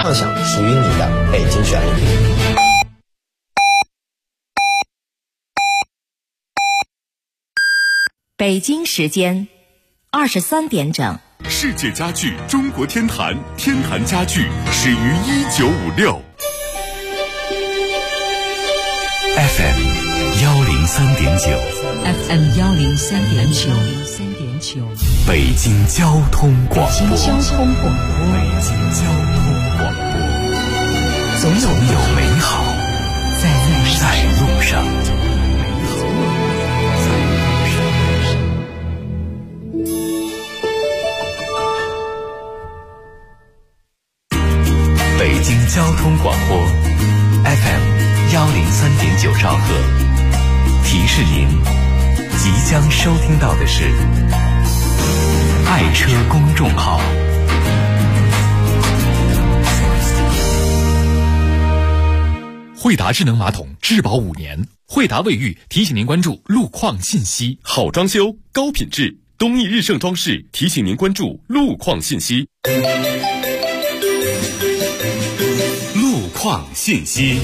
畅享属于你的北京旋律。 北京时间23点整。 世界家具中国天坛，天坛家具始于1956。FM 103.9 FM 103.9， 北京交通广播。 北京交通广播，总有美好在路上。 北京交通广播 FM 103.9兆赫，提示您即将收听到的是爱车公众号。惠达智能马桶质保5年，惠达卫浴提醒您关注路况信息。好装修高品质，东义日盛装饰提醒您关注路况信息。路况信息。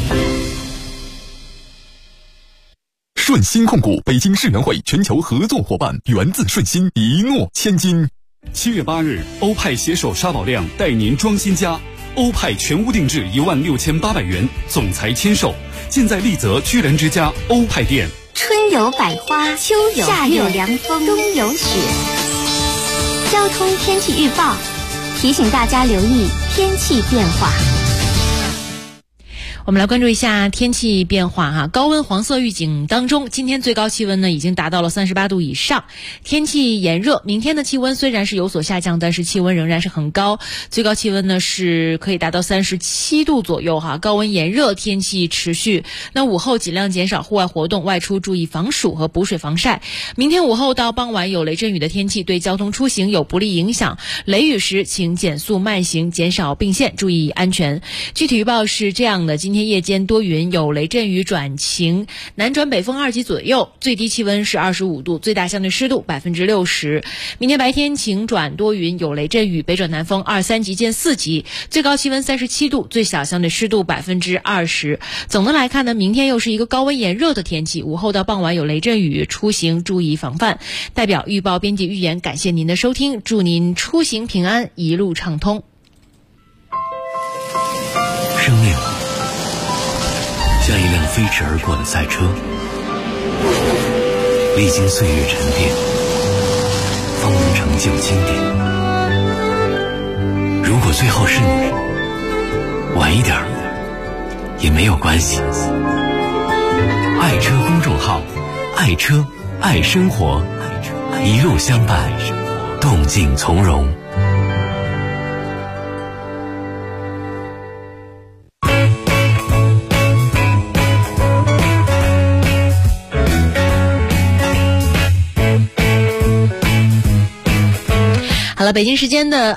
顺鑫控股北京世园会全球合作伙伴，源自顺鑫，一诺千金。 7月8日，欧派携手沙宝亮带您装新家，欧派全屋定制16800元，总裁签售，尽在丽泽居然之家欧派店。 春有百花，秋有夏有凉风，冬有雪。交通天气预报提醒大家留意天气变化。 我们来关注一下天气变化哈，高温黄色预警当中，今天最高气温呢已经达到了38度以上，天气炎热。明天的气温虽然是有所下降，但是气温仍然是很高，最高气温呢是可以达到37度左右哈，高温炎热天气持续。那午后尽量减少户外活动，外出注意防暑和补水防晒。明天午后到傍晚有雷阵雨的天气，对交通出行有不利影响，雷雨时请减速慢行，减少并线，注意安全。具体预报是这样的，今天夜间多云，有雷阵雨转晴，南转北风2级左右，最低气温是25度，最大相对湿度60%。明天白天晴转多云，有雷阵雨，北转南风2、3级见4级，最高气温37度，最小相对湿度20%。总的来看呢，明天又是一个高温炎热的天气，午后到傍晚有雷阵雨，出行注意防范。代表预报编辑预言，感谢您的收听，祝您出行平安，一路畅通。 生命像一辆飞驰而过的赛车，历经岁月沉淀，方能成就经典。如果最后是你，晚一点也没有关系。爱车公众号，爱车爱生活，一路相伴，动静从容。 好了，北京时间的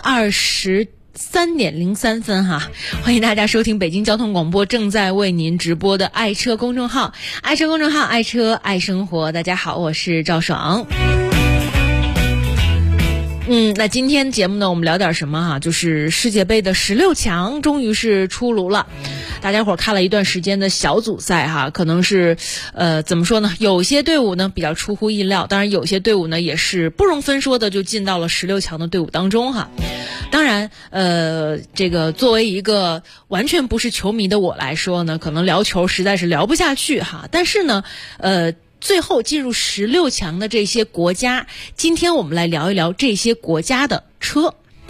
23:03哈，欢迎大家收听北京交通广播正在为您直播的爱车公众号，爱车公众号，爱车爱生活。大家好，我是赵爽。那今天节目呢，我们聊点什么哈？就是世界杯的16强终于是出炉了。大家伙看了一段时间的小组赛哈，可能是怎么说呢？有些队伍呢比较出乎意料，当然有些队伍呢也是不容分说的就进到了16强的队伍当中哈。当然这个作为一个完全不是球迷的我来说呢，可能聊球实在是聊不下去哈。但是呢最后进入16强的这些国家，今天我们来聊一聊这些国家的车。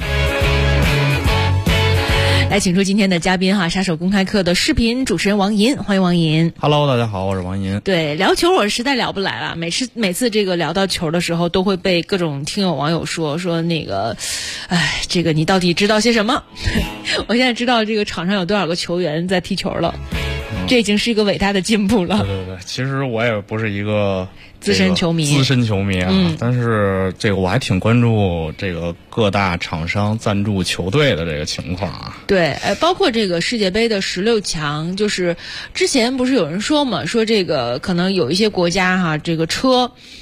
来请出今天的嘉宾哈，杀手公开课的视频主持人王银，欢迎王银。 Hello， 大家好，我是王银。 对，聊球我实在聊不来了，每次这个聊到球的时候，都会被各种听友网友说那个，这个你到底知道些什么？我现在知道这个场上有多少个球员在踢球了。这已经是一个伟大的进步了。 对，其实我也不是一个资深球迷啊，但是这个我还挺关注这个各大厂商赞助球队的这个情况啊。 对，包括这个世界杯的16强，就是之前不是有人说嘛，说这个可能有一些国家哈，这个车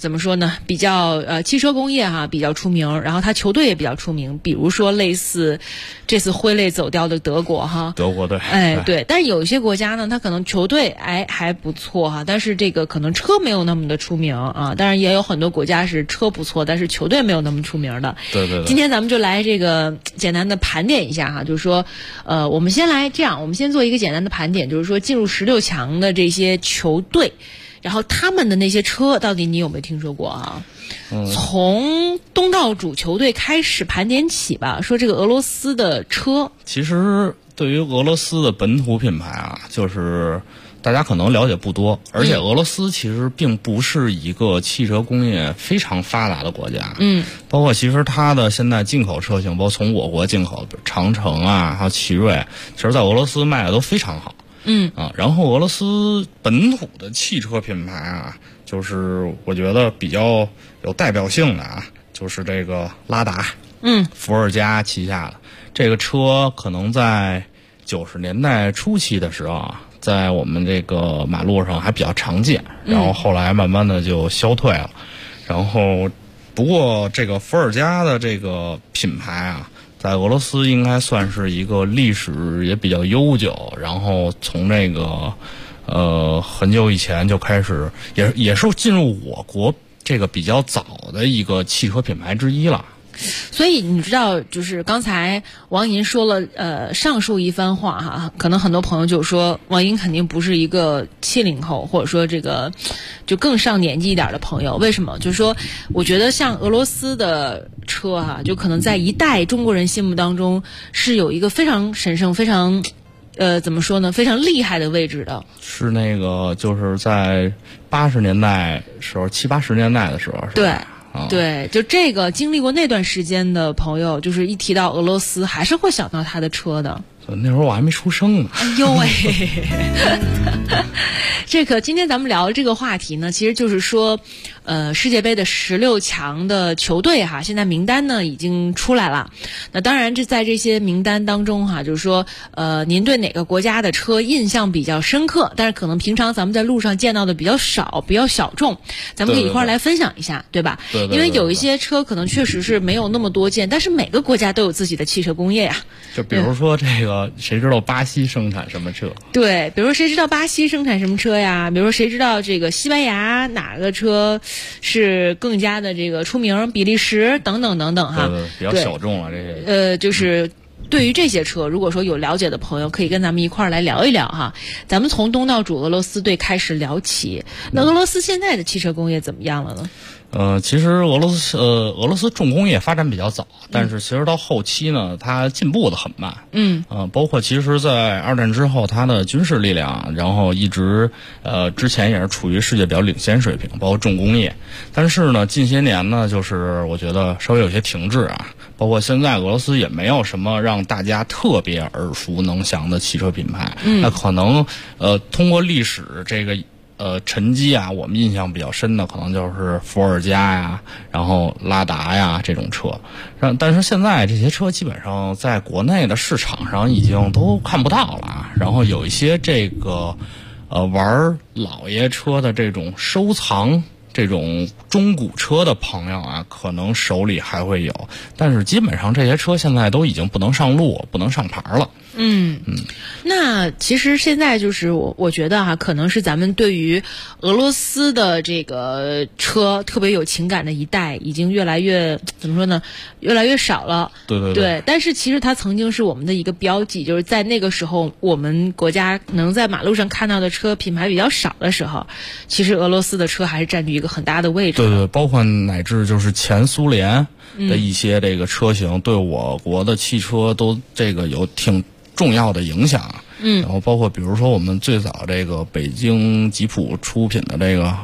怎么说呢？比较汽车工业比较出名，然后它球队也比较出名，比如说类似这次挥泪走掉的德国德国队， 对。但是有一些国家呢，它可能球队还不错但是这个可能车没有那么的出名啊。当然也有很多国家是车不错，但是球队没有那么出名的。 对。 今天咱们就来这个简单的盘点一下就是说，我们先来这样，我们先做一个简单的盘点，就是说进入16强的这些球队。然后他们的那些车到底你有没有听说过从东道主球队开始盘点起吧。说这个俄罗斯的车， 其实对于俄罗斯的本土品牌就是大家可能了解不多，而且俄罗斯其实并不是一个汽车工业非常发达的国家。包括其实它的现在进口车型，包括从我国进口，比如长城还有奇瑞，其实在俄罗斯卖的都非常好。然后俄罗斯本土的汽车品牌就是我觉得比较有代表性的就是这个拉达，伏尔加旗下的这个车，可能在90年代初期的时候在我们这个马路上还比较常见，然后后来慢慢的就消退了。然后不过这个伏尔加的这个品牌在俄罗斯应该算是一个历史也比较悠久，然后从这个很久以前就开始，也是进入我国这个比较早的一个汽车品牌之一了。 所以你知道，就是刚才王银说了上述一番话可能很多朋友就说王银肯定不是一个70后，或者说这个就更上年纪一点的朋友。为什么？就是说我觉得像俄罗斯的车就可能在一代中国人心目当中是有一个非常神圣、非常怎么说呢，非常厉害的位置的。是那个就是在80年代时候，70、80年代的时候， 对。对，就这个经历过那段时间的朋友，就是一提到俄罗斯，还是会想到他的车的。 那时候我还没出生呢。 哎呦喂！这个今天咱们聊的这个话题呢，其实就是说，世界杯的16强的球队现在名单呢已经出来了。那当然，在这些名单当中就是说，您对哪个国家的车印象比较深刻？但是可能平常咱们在路上见到的比较少，比较小众，咱们可以一块儿来分享一下，对吧？ 对。 因为有一些车可能确实是没有那么多见，但是每个国家都有自己的汽车工业呀。 就比如说这个，谁知道巴西生产什么车？ 对，比如说谁知道巴西生产什么车呀？比如说谁知道这个西班牙哪个车是更加的这个出名？比利时等等等等对，比较小众了这些。 就是对于这些车，如果说有了解的朋友，可以跟咱们一块儿来聊一聊咱们从东道主俄罗斯队开始聊起。那俄罗斯现在的汽车工业怎么样了呢？ 其实俄罗斯重工业发展比较早，但是其实到后期呢，它进步的很慢。包括其实在2战之后，它的军事力量，然后一直之前也是处于世界比较领先水平，包括重工业。但是呢，近些年呢，就是我觉得稍微有些停滞包括现在俄罗斯也没有什么让大家特别耳熟能详的汽车品牌。那可能通过历史这个。沉积我们印象比较深的可能就是伏尔加然后拉达这种车，但是现在这些车基本上在国内的市场上已经都看不到了然后有一些这个玩老爷车的这种收藏这种中古车的朋友可能手里还会有，但是基本上这些车现在都已经不能上路，不能上牌了。 那其实现在就是我觉得可能是咱们对于俄罗斯的这个车特别有情感的一代，已经越来越怎么说呢，越来越少了。对。但是其实它曾经是我们的一个标记，就是在那个时候，我们国家能在马路上看到的车品牌比较少的时候，其实俄罗斯的车还是占据一个很大的位置。 对，包括乃至就是前苏联的一些这个车型，对我国的汽车都这个有挺重要的影响。然后包括比如说我们最早这个北京吉普出品的这个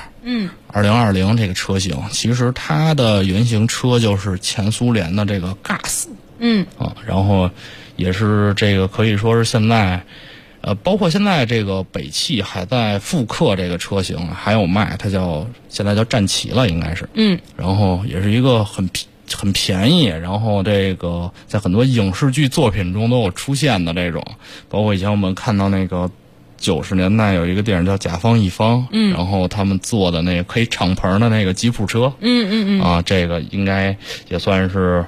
212，2020这个车型，其实它的原型车就是前苏联的这个 GAZ。然后也是这个可以说是现在包括现在这个北汽还在复刻这个车型，还有卖，它现在叫战旗了，应该是。然后也是一个很便宜，然后这个在很多影视剧作品中都有出现的这种，包括以前我们看到那个 90年代有一个电影叫《甲方乙方》，然后他们做的那个可以敞篷的那个吉普车，这个应该也算是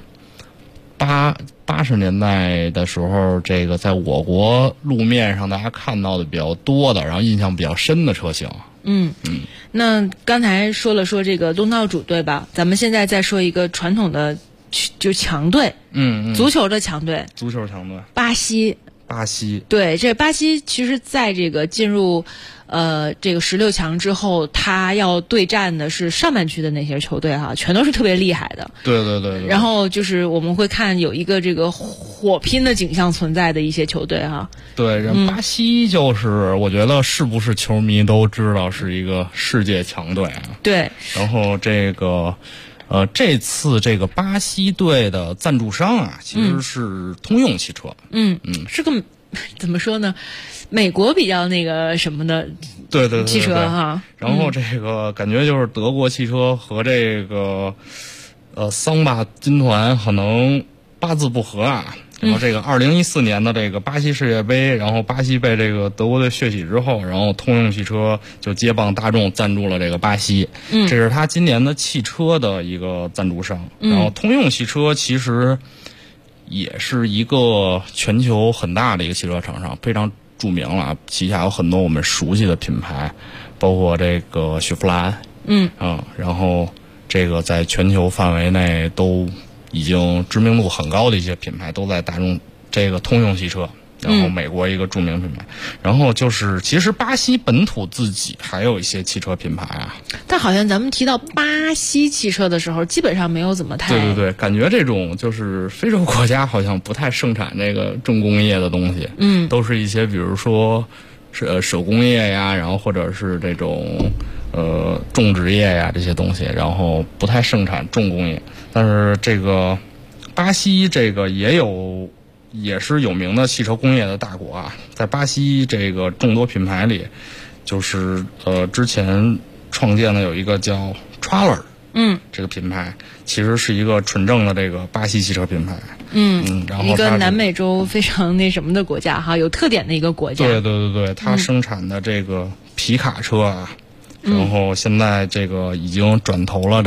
80年代的时候，这个在我国路面上大家看到的比较多的，然后印象比较深的车型。 那刚才说这个东道主队吧，咱们现在再说一个传统的就强队，足球的强队，巴西。对，这巴西其实在这个进入这个16强之后，他要对战的是上半区的那些球队哈，全都是特别厉害的。 对。 然后就是我们会看有一个这个火拼的景象存在的一些球队哈。 对，巴西就是我觉得是不是球迷都知道是一个世界强队啊。 对。 然后这个这次这个巴西队的赞助商啊，其实是通用汽车。 是个怎么说呢？美国比较那个什么的， 对汽车哈。 然后这个感觉就是德国汽车和这个桑巴军团可能八字不合啊。然后这个2014年的这个巴西世界杯，然后巴西被这个德国队血洗之后，然后通用汽车就接棒大众赞助了这个巴西，这是他今年的汽车的一个赞助商。然后通用汽车其实也是一个全球很大的一个汽车厂商，非常著名了，旗下有很多我们熟悉的品牌，包括这个雪佛兰，然后这个在全球范围内都已经知名度很高的一些品牌都在大众这个通用汽车，然后美国一个著名品牌，然后就是其实巴西本土自己还有一些汽车品牌啊。 但好像咱们提到巴西汽车的时候，基本上没有怎么太对，感觉这种就是非洲国家好像不太盛产这个重工业的东西，都是一些比如说手工业呀，然后或者是这种种植业呀这些东西，然后不太盛产重工业。但是这个巴西这个也是有名的汽车工业的大国啊，在巴西这个众多品牌里，就是之前创建的有一个叫 Traller， 这个品牌其实是一个纯正的这个巴西汽车品牌，然后一个南美洲非常那什么的国家哈，有特点的一个国家。 对，它生产的这个皮卡车啊，然后现在这个已经转投了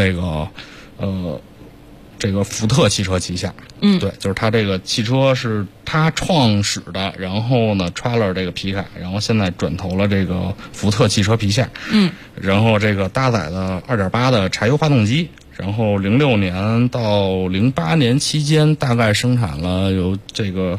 这个福特汽车旗下，对，就是它这个汽车是它创始的，然后呢 Traller 这个皮卡，然后现在转投了这个福特汽车旗下，然后这个搭载的2.8的柴油发动机，然后06年到08年期间大概生产了有这个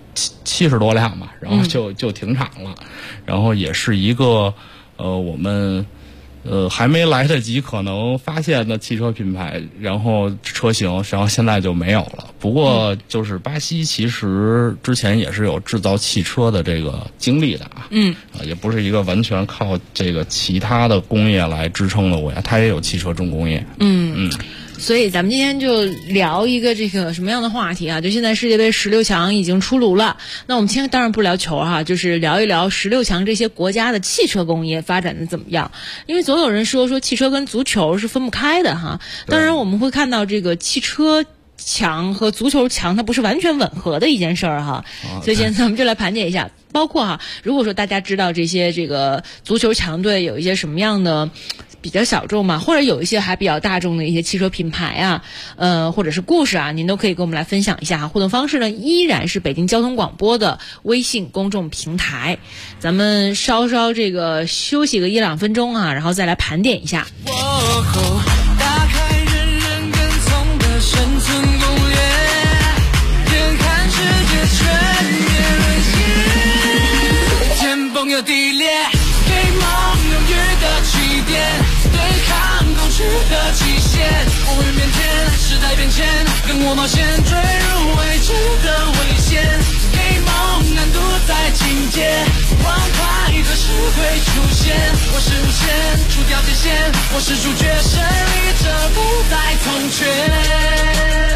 70多辆吧，然后就停产了，然后也是一个我们还没来得及可能发现的汽车品牌，然后车型，然后现在就没有了。不过就是巴西其实之前也是有制造汽车的这个经历的啊，也不是一个完全靠这个其他的工业来支撑的国家，它也有汽车重工业。 所以咱们今天就聊一个这个什么样的话题啊？就现在世界杯16强已经出炉了，那我们今天当然不聊球哈，就是聊一聊16强这些国家的汽车工业发展的怎么样。因为总有人说汽车跟足球是分不开的哈。当然我们会看到这个汽车强和足球强它不是完全吻合的一件事儿哈。所以现在咱们就来盘点一下，包括如果说大家知道这些这个足球强队有一些什么样的比较小众嘛，或者有一些还比较大众的一些汽车品牌啊，或者是故事啊，您都可以跟我们来分享一下。互动方式呢，依然是北京交通广播的微信公众平台。咱们稍这个休息个1-2分钟啊，然后再来盘点一下。 打开人人跟从的生存攻略，眼看世界全面沦陷，天崩又地裂，给梦永远的起点，对抗恐惧的极限，乌云变天，时代变迁，跟我冒险，坠入未知的危险，给梦难度在境界，欢快何时会出现？我是无限，除掉界限，我是主角，胜利者不再从缺。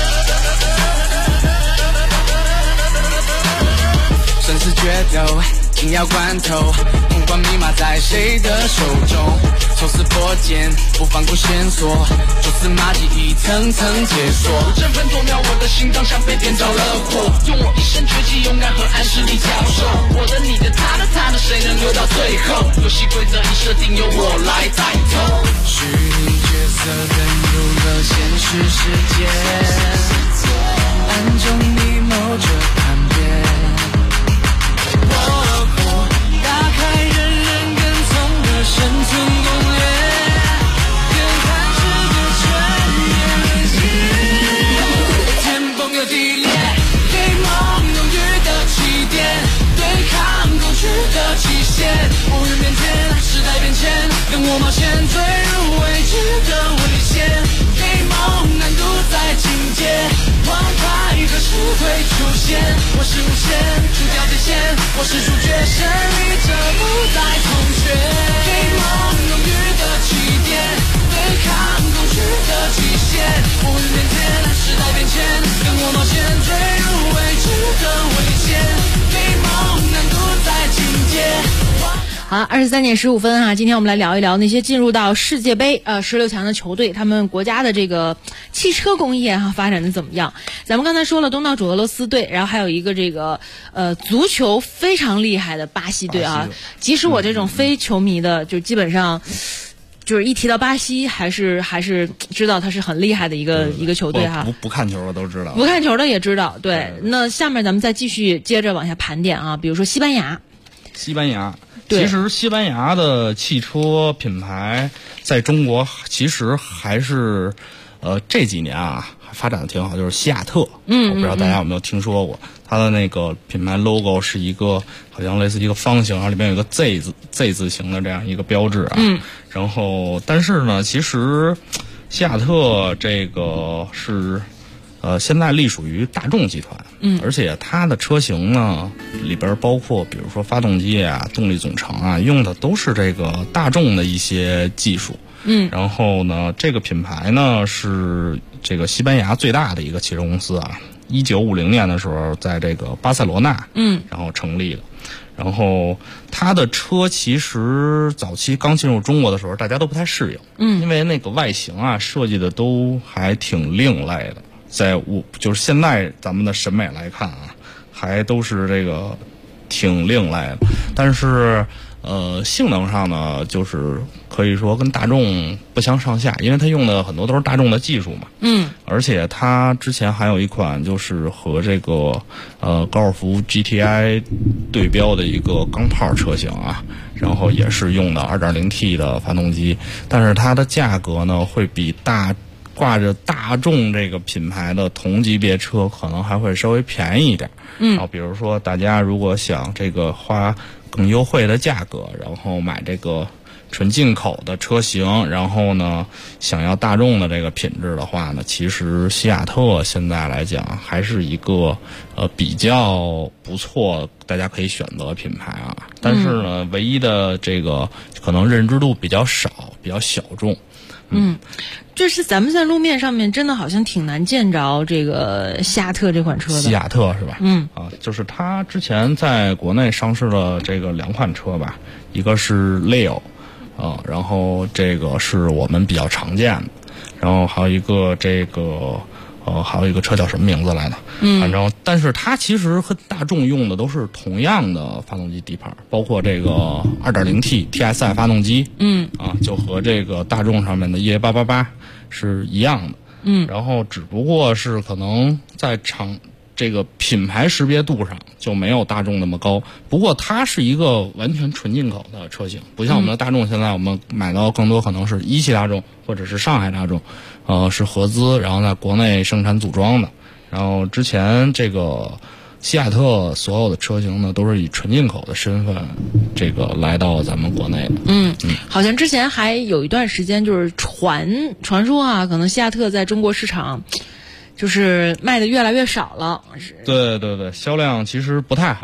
生死决斗， 紧要关头，通关密码在谁的手中？抽丝剥茧，不放过线索，蛛丝马迹一层层解锁。争分夺秒，我的心脏像被点着了火，用我一身绝技，勇敢和暗示力交手。我的、你的、他的，谁能留到最后？游戏规则已设定，由我来带头。虚拟角色登入了现实世界，暗中密谋着叛变。打开人人跟从的生存攻略，眼看世界全面沦陷，天崩又地裂，给梦永远的起点，对抗过去的极限，乌云面前，时代变迁，跟我冒险坠入未知的危险，给梦难度在境界，王牌何时会出现？我是无限，除掉界限，我是主角，胜利者不再同学，给梦永远的起点，对抗过去的极限，乌云面前，时代变迁，跟我冒险坠入未知的危险，给梦难度在境界。 好，23点15分啊，今天我们来聊一聊那些进入到世界杯16强的球队，他们国家的这个汽车工业发展的怎么样？咱们刚才说了东道主俄罗斯队，然后还有一个这个足球非常厉害的巴西队啊，即使我这种非球迷的，就基本上就是一提到巴西还是知道他是很厉害的一个球队哈。 不看球的都知道， 不看球的也知道。对，那下面咱们再继续接着往下盘点啊，比如说西班牙。其实西班牙的汽车品牌在中国其实还是这几年啊发展的挺好，就是西亚特。我不知道大家有没有听说过，它的那个品牌 logo 是一个好像类似一个方形，然后里面有一个 Z 字形的这样一个标志啊。然后但是呢，其实西亚特这个是现在隶属于大众集团，而且它的车型呢里边包括比如说发动机啊、动力总成啊，用的都是这个大众的一些技术。然后呢，这个品牌呢是这个西班牙最大的一个汽车公司啊，1950年的时候在这个巴塞罗那然后成立的。然后它的车其实早期刚进入中国的时候，大家都不太适应，因为那个外形啊设计的都还挺另类的。就是现在咱们的审美来看啊，还都是这个挺另类的，但是性能上呢，就是可以说跟大众不相上下，因为它用的很多都是大众的技术嘛。而且它之前还有一款就是和这个高尔夫 GTI 对标的一个钢炮车型啊，然后也是用的 2.0T 的发动机，但是它的价格呢会比挂着大众这个品牌的同级别车可能还会稍微便宜一点。然后比如说大家如果想这个花更优惠的价格，然后买这个纯进口的车型，然后呢想要大众的这个品质的话呢，其实西亚特现在来讲还是一个比较不错大家可以选择的品牌啊。但是呢唯一的这个可能认知度比较少，比较小众。 就是咱们在路面上面真的好像挺难见着这个西亚特这款车的。 西亚特是吧？就是它之前在国内上市的这个2款车吧，一个是 Leo，然后这个是我们比较常见的，然后还有一个这个还有一个车叫什么名字来的？反正但是它其实和大众用的都是同样的发动机底盘，包括这个 2.0T TSI 发动机，就和这个大众上面的 EA888是一样的。然后只不过是可能在这个品牌识别度上就没有大众那么高，不过它是一个完全纯进口的车型，不像我们的大众，现在我们买到更多可能是一汽大众或者是上海大众，是合资，然后在国内生产组装的。然后之前这个西亚特所有的车型呢，都是以纯进口的身份这个来到咱们国内的。 好像之前还有一段时间就是传说啊，可能西亚特在中国市场就是卖的越来越少了。 对，销量其实不太好。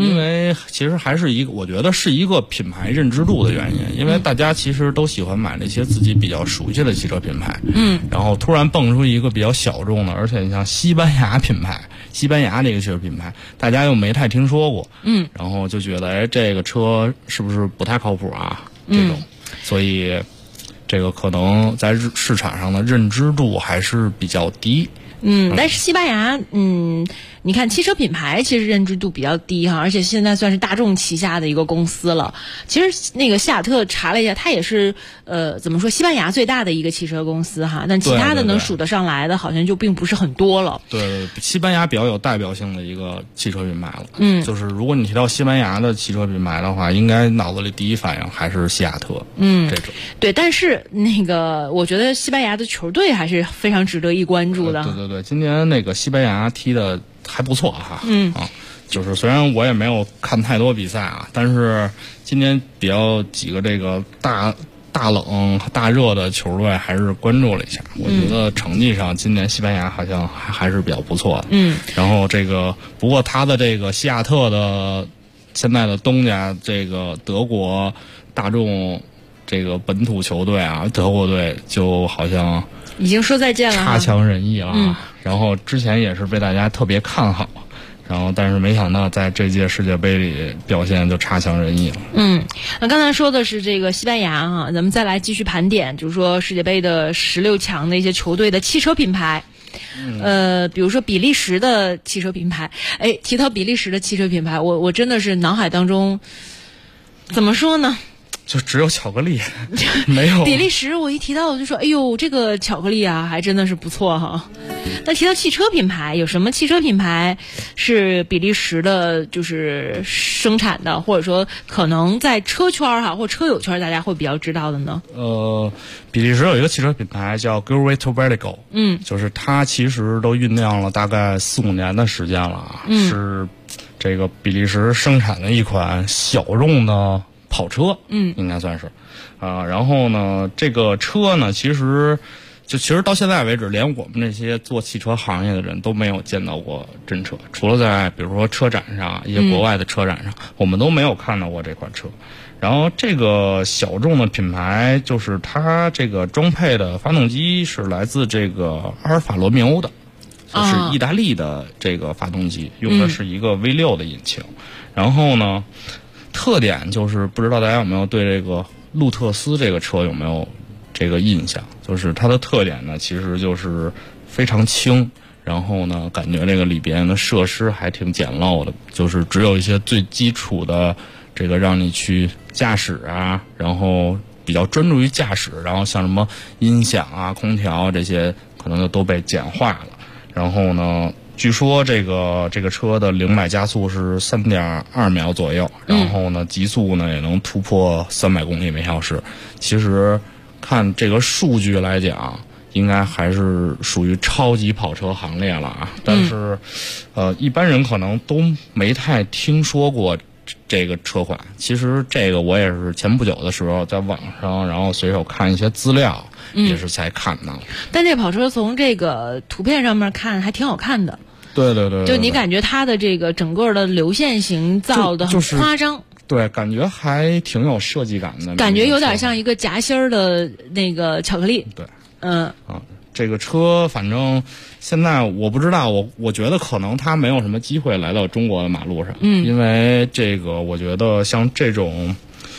因为其实还是我觉得是一个品牌认知度的原因，因为大家其实都喜欢买那些自己比较熟悉的汽车品牌，然后突然蹦出一个比较小众的，而且像西班牙品牌，西班牙这个汽车品牌，大家又没太听说过，然后就觉得这个车是不是不太靠谱啊？这种，所以这个可能在市场上的认知度还是比较低。 但是西班牙，你看汽车品牌其实认知度比较低哈，而且现在算是大众旗下的一个公司了。其实那个西雅特查了一下，它也是怎么说，西班牙最大的一个汽车公司哈，但其他的能数得上来的好像就并不是很多了。 对，西班牙比较有代表性的一个汽车品牌了。就是如果你提到西班牙的汽车品牌的话，应该脑子里第一反应还是西雅特。这种。对， 但是那个我觉得西班牙的球队还是非常值得一关注的。 对，今年那个西班牙踢的还不错哈。就是虽然我也没有看太多比赛啊，但是今年比较几个这个大冷大热的球队还是关注了一下。我觉得成绩上今年西班牙好像还是比较不错的。然后这个不过他的这个西雅特的现在的东家这个德国大众这个本土球队啊，德国队就好像已经说再见了， 差强人意了。然后之前也是被大家特别看好，然后但是没想到在这届世界杯里表现就差强人意了。 那刚才说的是这个西班牙哈，咱们再来继续盘点，就是说世界杯的16强的一些球队的汽车品牌。比如说比利时的汽车品牌，提到比利时的汽车品牌，我真的是脑海当中怎么说呢？ 就只有巧克力，没有比利时。我一提到我就说，哎呦，这个巧克力啊，还真的是不错哈。那提到汽车品牌，有什么汽车品牌是比利时的，就是生产的，或者说可能在车圈哈或车友圈大家会比较知道的呢？ 比利时有一个汽车品牌叫 Grueto Verigo，就是它其实都酝酿了大概4-5年的时间了啊，是这个比利时生产的一款小众的跑车，应该算是，然后呢，这个车呢，其实到现在为止，连我们这些做汽车行业的人都没有见到过真车，除了在比如说车展上，一些国外的车展上，我们都没有看到过这款车。然后这个小众的品牌，就是它这个装配的发动机是来自这个阿尔法罗密欧的，就是意大利的这个发动机，用的是一个 V6的引擎。然后呢，特点就是不知道大家有没有对这个路特斯这个车有没有这个印象，就是它的特点呢，其实就是非常轻，然后呢，感觉这个里边的设施还挺简陋的，就是只有一些最基础的这个让你去驾驶啊，然后比较专注于驾驶，然后像什么音响啊、空调这些可能就都被简化了。然后呢，据说这个车的0-100加速是3.2秒左右，然后呢，极速呢也能突破300公里每小时。其实看这个数据来讲，应该还是属于超级跑车行列了啊。但是，一般人可能都没太听说过这个车款。其实这个我也是前不久的时候在网上，然后随手看一些资料，也是才看到。 但这跑车从这个图片上面看还挺好看的。 对， 就你感觉它的这个整个的流线型造的很夸张。 对，感觉还挺有设计感的， 感觉有点像一个夹心儿的那个巧克力。 对，这个车反正现在我不知道，我觉得可能它没有什么机会来到中国的马路上，因为这个我觉得像这种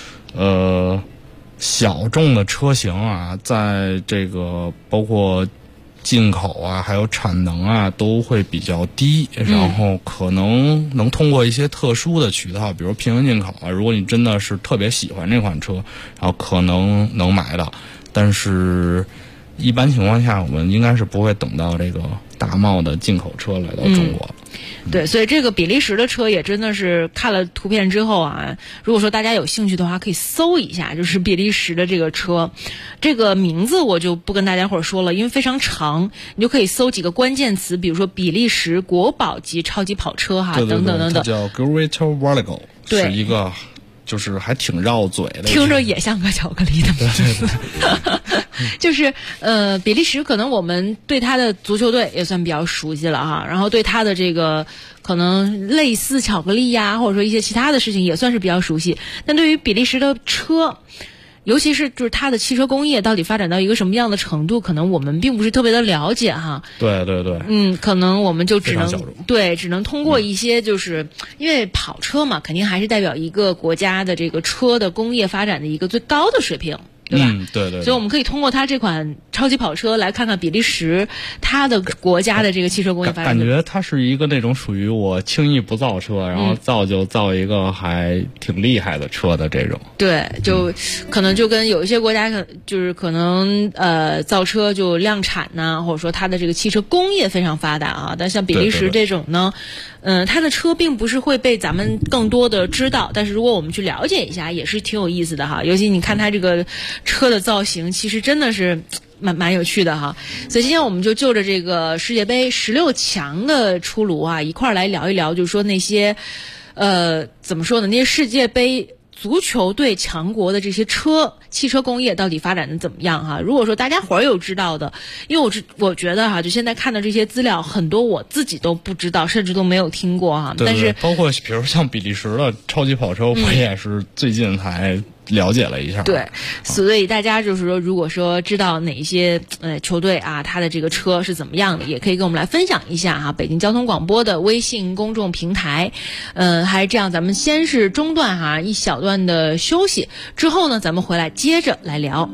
小众的车型啊，在这个包括进口啊，还有产能啊，都会比较低，然后可能能通过一些特殊的渠道，比如平行进口啊，如果你真的是特别喜欢这款车，然后可能能买到，但是一般情况下，我们应该是不会等到这个大贸的进口车来到中国。 对，所以这个比利时的车也真的是看了图片之后啊，如果说大家有兴趣的话，可以搜一下，就是比利时的这个车，这个名字我就不跟大家伙说了，因为非常长，你就可以搜几个关键词，比如说比利时国宝级超级跑车哈， 对等等等等。 叫 Grueto Verigo， 是一个就是还挺绕嘴的， 听着也像个巧克力的名字。 就是比利时可能我们对他的足球队也算比较熟悉了哈，然后对他的这个可能类似巧克力呀，或者说一些其他的事情也算是比较熟悉。但对于比利时的车，尤其是就是它的汽车工业到底发展到一个什么样的程度，可能我们并不是特别的了解哈。 对对对。 可能我们就只能通过一些，就是因为跑车嘛，肯定还是代表一个国家的这个车的工业发展的一个最高的水平。对吧？ 对对。 所以我们可以通过它这款超级跑车来看看比利时它的国家的这个汽车工业发展。 感觉它是一个那种属于我轻易不造车，然后造一个还挺厉害的车的这种。 对，就可能就跟有一些国家可能造车就量产呐，或者说它的这个汽车工业非常发达啊。但像比利时这种呢，它的车并不是会被咱们更多的知道，但是如果我们去了解一下，也是挺有意思的哈。尤其你看它这个车的造型，其实真的是蛮有趣的哈。所以今天我们就就着这个世界杯16强的出炉啊，一块儿来聊一聊，就是说那些怎么说呢？那些世界杯足球队强国的这些汽车工业到底发展的怎么样哈？如果说大家伙儿有知道的，因为我觉得哈，就现在看的这些资料，很多我自己都不知道，甚至都没有听过哈。 对对， 但是包括比如像比利时的超级跑车，我也是最近才了解了一下。 对，所以大家就是说，如果说知道哪一些球队啊，它的这个车是怎么样的，也可以跟我们来分享一下哈。北京交通广播的微信公众平台，还是这样，咱们先是中断哈一小段的休息，之后呢，咱们回来接着来聊。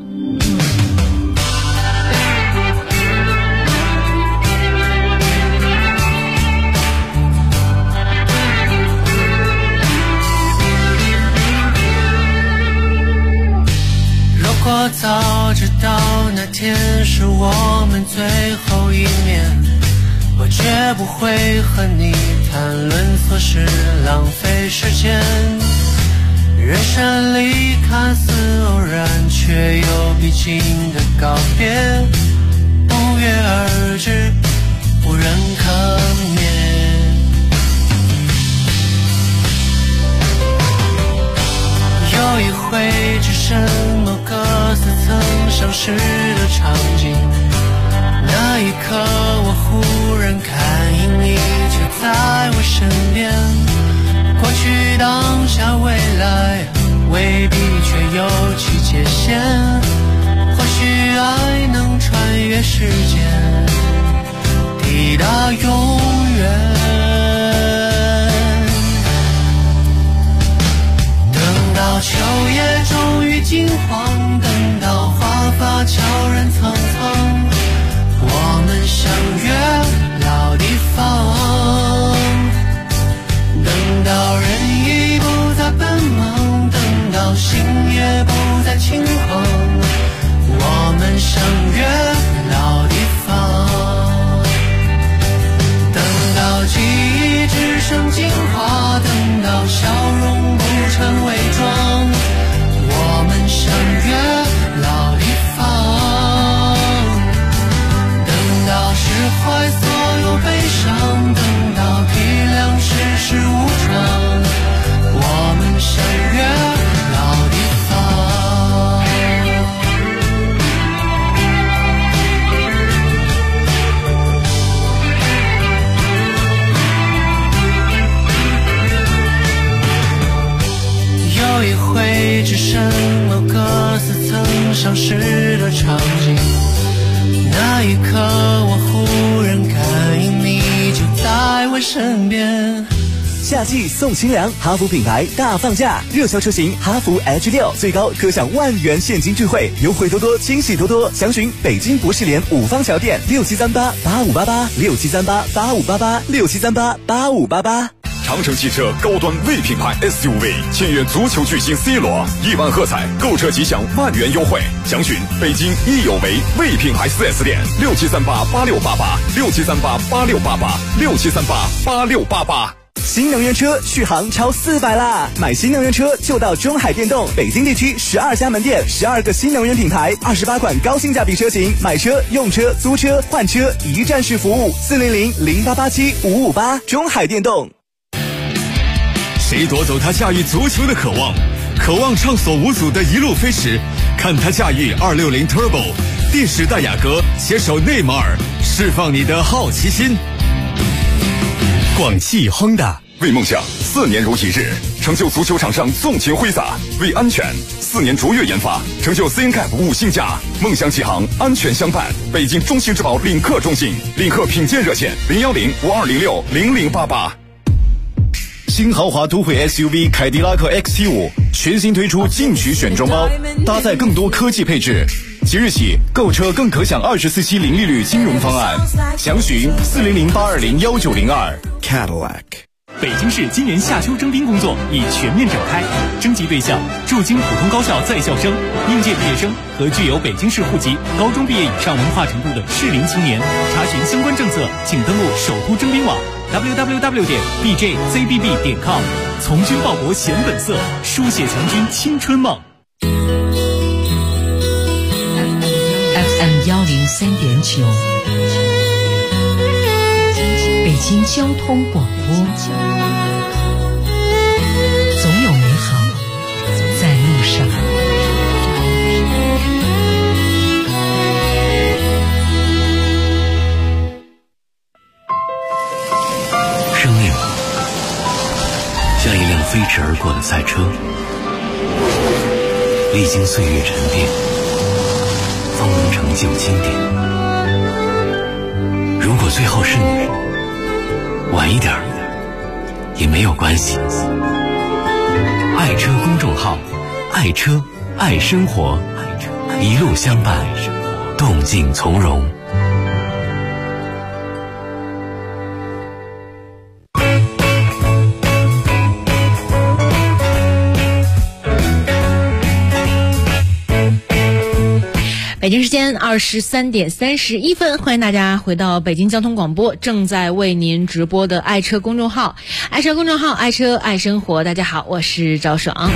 如果早知道那天是我们最后一面，我绝不会和你谈论琐事，浪费时间。人生里看似偶然，却又必经的告别，不约而至，无人可免。有一回只剩某个似曾相识的场景，那一刻我忽然看见你就在我身边，过去当下未来未必却有其界限，或许爱能穿越时间抵达永远。等到秋叶终于金黄，等到花发悄然苍苍，我们相约老地方。等到人已不再奔忙，等到心也不再轻狂，我们相约老地方。等到记忆只剩精华，等到笑容不成伪装，我们相约老地方。等到释怀所有悲伤，等到体谅世事无常，我们相约老地方。有一回只剩某个似曾相识的场景，那一刻我忽然感应你就在我身边。 夏季送清凉，哈弗品牌大放价，热销车型哈弗 H6 最高可享10000元现金智慧，优惠多多，惊喜多多。详询北京博士联5方桥店67388588，67388588，67388588。 长城汽车高端 V 品牌 SUV 签约足球巨星 C 罗，1万喝彩，购车即享10000元优惠。详询北京益友为 V 品牌 4S 店67388688，67388688，67388688。 新能源车续航超400啦！买新能源车就到中海电动，北京地区12家门店，12个新能源品牌，28款高性价比车型，买车、用车、租车、换车一站式服务，40008875558，中海电动。 谁夺走他驾驭足球的渴望？渴望畅所无阻的一路飞驰，看他驾驭260 Turbo 第10代雅阁携手内马尔，释放你的好奇心。广汽亨达，为梦想4年如一日，成就足球场上纵情挥洒；为安全4年卓越研发，成就 CNCAP 5星加。梦想启航，安全相伴。北京中信质保领克中心，领克品鉴热线010-5206-0088。新豪华都会 SUV 凯迪拉克 XT5 全新推出进取选装包，搭载更多科技配置。即日起购车更可享24期零利率金融方案，详询400-820-1902。 Cadillac。 北京市今年夏秋征兵工作已全面展开，征集对象驻京普通高校在校生、应届毕业生和具有北京市户籍、高中毕业以上文化程度的适龄青年。查询相关政策，请登录首都征兵网 www.bjzbb.com。从军报国显本色，书写强军青春梦。 FM 103.9，北京交通广播，总有美好在路上。 生命像一辆飞驰而过的赛车，历经岁月沉淀，方能成就经典。如果最后是你，晚一点也没有关系。爱车公众号，爱车爱生活，一路相伴，动静从容。 北京时间23点31分，欢迎大家回到北京交通广播，正在为您直播的爱车公众号，爱车公众号，爱车爱生活。大家好，我是赵爽。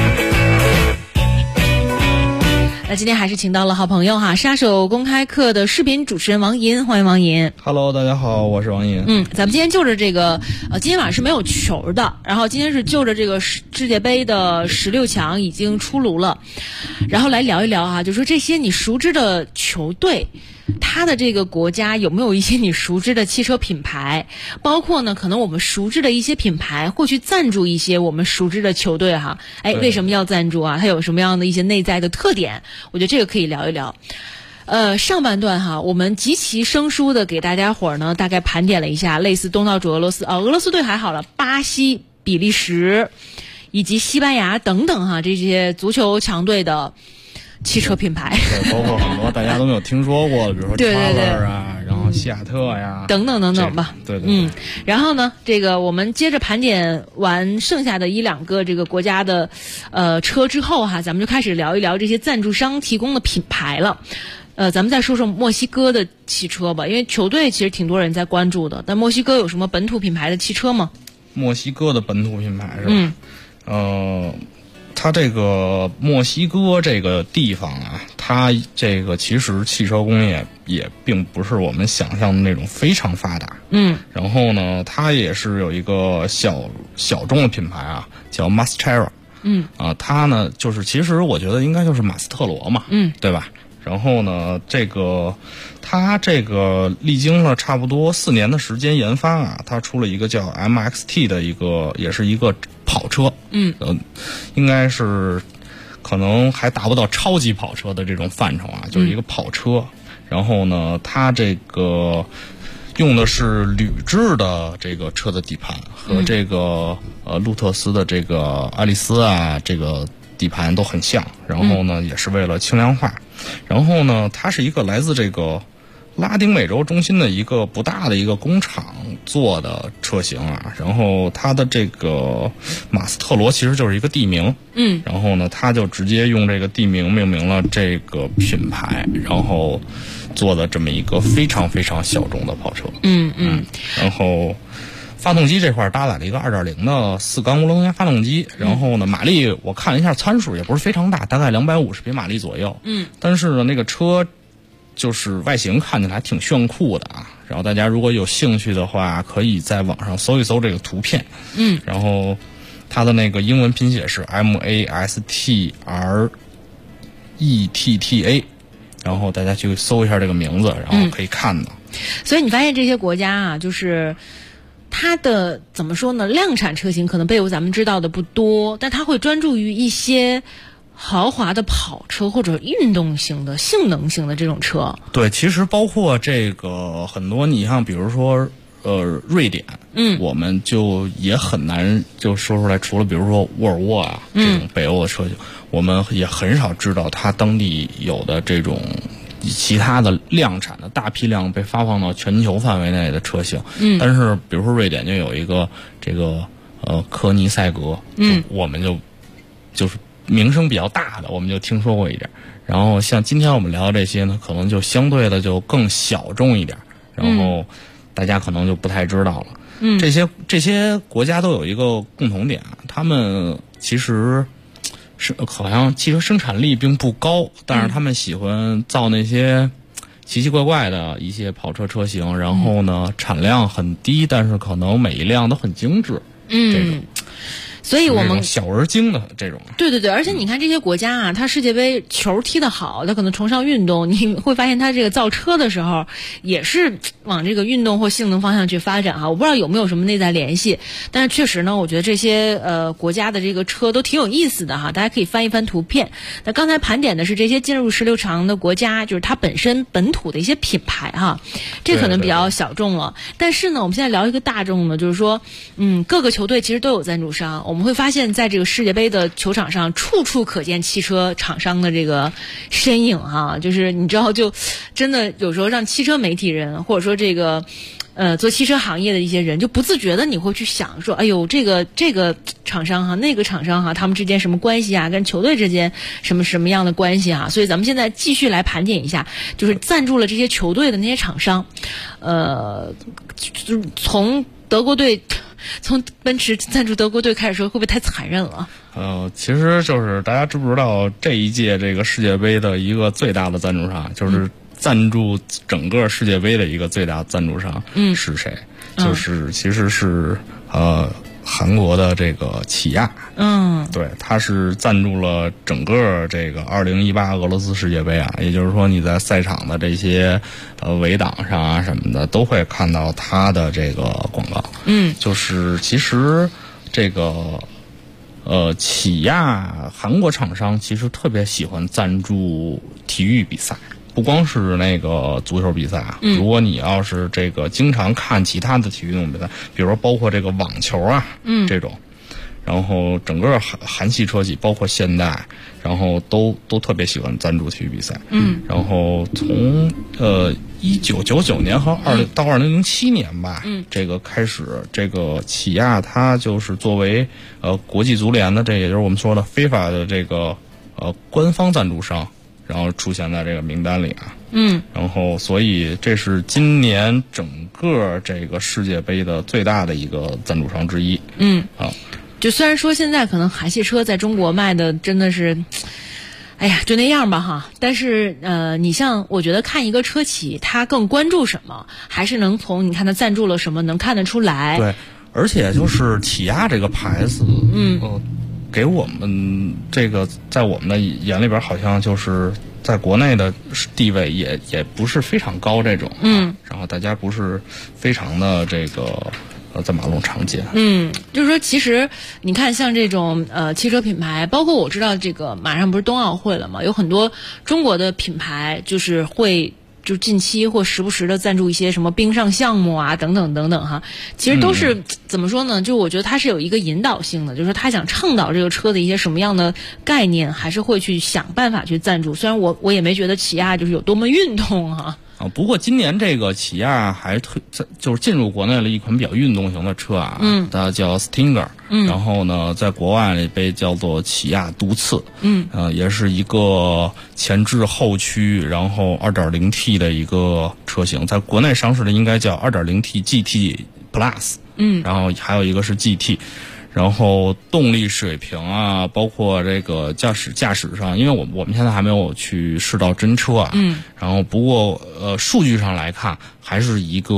那今天还是请到了好朋友哈，杀手公开课的视频主持人王银，欢迎王银。 Hello， 大家好，我是王银。 咱们今天就着这个，今天晚上是没有球的，然后今天是就着这个世界杯的16强已经出炉了，然后来聊一聊哈，就说这些你熟知的球队，它的这个国家有没有一些你熟知的汽车品牌，包括呢可能我们熟知的一些品牌会去赞助一些我们熟知的球队哈，为什么要赞助啊？它有什么样的一些内在的特点？我觉得这个可以聊一聊。上半段哈，我们极其生疏的给大家伙儿呢大概盘点了一下类似东道主俄罗斯俄罗斯队还好了，巴西、比利时以及西班牙等等哈，这些足球强队的汽车品牌， 对，包括很多大家都没有听说过的，比如说对对对啊，然后西雅特呀， 等等等等吧。 对对对。 然后呢，这个我们接着盘点完剩下的1、2个这个国家的车之后哈，咱们就开始聊一聊这些赞助商提供的品牌了。咱们再说说墨西哥的汽车吧，因为球队其实挺多人在关注的，但墨西哥有什么本土品牌的汽车吗？ 墨西哥的本土品牌是吧？它这个墨西哥这个地方啊，它这个其实汽车工业也并不是我们想象的那种非常发达。然后呢，它也是有一个小众的品牌啊，叫 Mascara。它呢就是其实我觉得应该就是马斯特罗嘛，对吧？然后呢，它这个历经了差不多4年的时间研发啊，它出了一个叫 MXT 的也是一个跑车，应该是可能还达不到超级跑车的这种范畴啊，就是一个跑车。然后呢，它这个用的是铝制的这个车的底盘，和这个路特斯的这个爱丽丝啊这个底盘都很像，然后呢也是为了轻量化。然后呢，它是一个来自这个拉丁美洲中心的一个不大的一个工厂做的车型啊。然后它的这个马斯特罗其实就是一个地名，然后呢，它就直接用这个地名命名了这个品牌，然后做的这么一个非常非常小众的跑车。然后发动机这块搭载了一个 2.0 的4缸涡轮增压发动机，然后呢，马力我看了一下参数也不是非常大，大概250匹马力左右。但是呢，那个车就是外形看起来挺炫酷的啊。然后大家如果有兴趣的话，可以在网上搜一搜这个图片。然后它的那个英文拼写是 MASTRETTA。 然后大家去搜一下这个名字，然后可以看到。 所以你发现这些国家啊，就是它的怎么说呢？量产车型可能被咱们知道的不多，但它会专注于一些豪华的跑车或者运动型的、性能型的这种车。 对，其实包括这个很多，你像比如说瑞典，我们就也很难就说出来，除了比如说沃尔沃啊这种北欧的车型，我们也很少知道它当地有的这种其他的量产的大批量被发放到全球范围内的车型。但是比如说瑞典就有一个这个科尼赛格，我们就是名声比较大的，我们就听说过一点。然后像今天我们聊的这些呢，可能就相对的就更小众一点，然后大家可能就不太知道了。这些国家都有一个共同点，他们其实是好像汽车生产力并不高，但是他们喜欢造那些奇奇怪怪的一些跑车车型，然后呢产量很低，但是可能每一辆都很精致。这种。 所以我们小而精的这种， 对，而且你看这些国家啊，它世界杯球踢得好，它可能崇尚运动，你会发现它这个造车的时候也是往这个运动或性能方向去发展哈。我不知道有没有什么内在联系，但是确实呢，我觉得这些国家的这个车都挺有意思的哈，大家可以翻一翻图片。那刚才盘点的是这些进入16强的国家，就是它本身本土的一些品牌哈，这可能比较小众了。但是呢，我们现在聊一个大众呢，就是说，各个球队其实都有赞助商。我们会发现在这个世界杯的球场上处处可见汽车厂商的这个身影哈，就是你知道，就真的有时候让汽车媒体人或者说这个做汽车行业的一些人就不自觉的你会去想说，哎呦这个厂商哈，那个厂商哈，他们之间什么关系啊，跟球队之间什么样的关系啊。所以咱们现在继续来盘点一下，就是赞助了这些球队的那些厂商，就是从奔驰赞助德国队开始说，会不会太残忍了？ 其实就是大家知不知道这一届这个世界杯的一个最大的赞助商，就是赞助整个世界杯的一个最大赞助商是谁？就是其实是韩国的这个起亚。对，它是赞助了整个这个2018俄罗斯世界杯啊，也就是说你在赛场的这些围挡上啊什么的都会看到它的这个广告。就是其实这个起亚韩国厂商其实特别喜欢赞助体育比赛。不光是那个足球比赛啊，如果你要是这个经常看其他的体育运动比赛，比如说包括这个网球啊，这种，然后整个韩系车企包括现代，然后都特别喜欢赞助体育比赛。然后从1999年和到2007年吧，这个开始，这个起亚它就是作为国际足联的也就是我们说的FIFA的这个官方赞助商。然后出现在这个名单里啊，然后所以这是今年整个这个世界杯的最大的一个赞助商之一。 就虽然说现在可能韩系车在中国卖的真的是，哎呀，就那样吧哈。但是你像我觉得看一个车企，它更关注什么，还是能从你看它赞助了什么能看得出来。 对，而且就是起亚这个牌子，给我们这个在我们的眼里边，好像就是在国内的地位也不是非常高这种。然后大家不是非常的这个在马路常见。 就是说其实你看像这种汽车品牌，包括我知道这个马上不是冬奥会了嘛，有很多中国的品牌就是会就近期或时不时的赞助一些什么冰上项目啊等等等等哈，其实都是怎么说呢？就我觉得它是有一个引导性的，就是说他想倡导这个车的一些什么样的概念，还是会去想办法去赞助。虽然我也没觉得起亚就是有多么运动哈。 不过今年这个起亚还就是进入国内了一款比较运动型的车啊，它叫 Stinger，然后呢，在国外被叫做起亚毒刺，也是一个前置后驱，然后 2.0T 的一个车型，在国内上市的应该叫 2.0T GT Plus，然后还有一个是 GT。然后动力水平啊，包括这个驾驶上，因为我们现在还没有去试到真车啊，然后不过数据上来看，还是一个